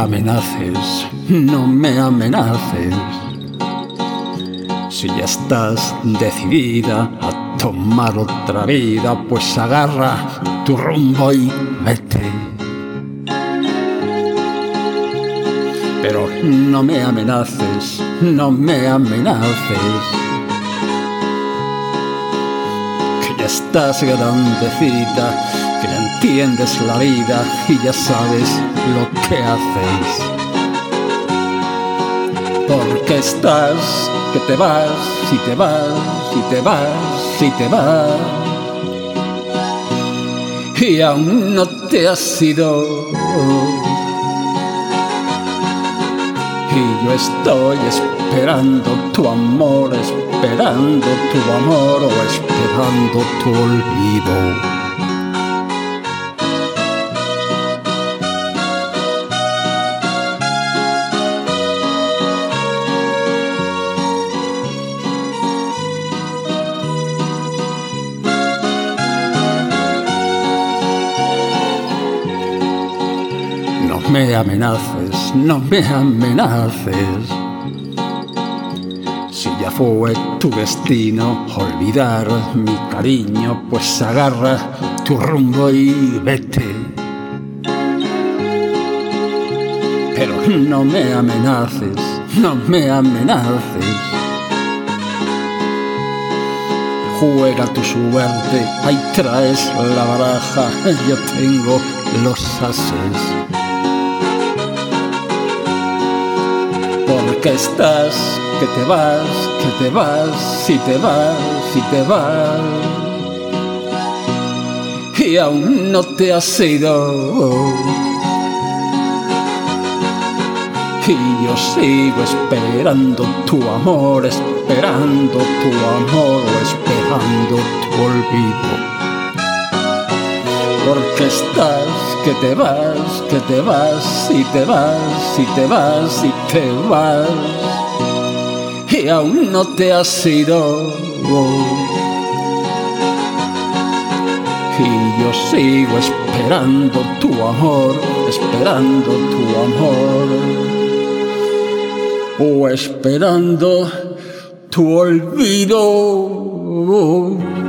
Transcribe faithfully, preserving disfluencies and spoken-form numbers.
amenaces, no me amenaces. Si ya estás decidida a tomar otra vida, pues agarra tu rumbo y vete. Pero no me amenaces, no me amenaces, que ya estás grandecita, que ya entiendes la vida y ya sabes lo que haces. Porque estás, que te vas, si te vas, si te vas, si te vas, y aún no te has ido. Y yo estoy esperando tu amor, esperando tu amor o esperando tu olvido. No me amenaces, no me amenaces. Si ya fue tu destino olvidar mi cariño, pues agarra tu rumbo y vete. Pero no me amenaces, no me amenaces. Juega tu suerte, ahí traes la baraja, yo tengo los ases. Porque estás, que te vas, que te vas, si te vas, si te vas, y aún no te has ido. Y yo sigo esperando tu amor, esperando tu amor, esperando tu olvido. Porque estás, que te vas, que te vas, y te vas, y te vas, y te vas, y aún no te has ido. Y yo sigo esperando tu amor, esperando tu amor, o esperando tu olvido.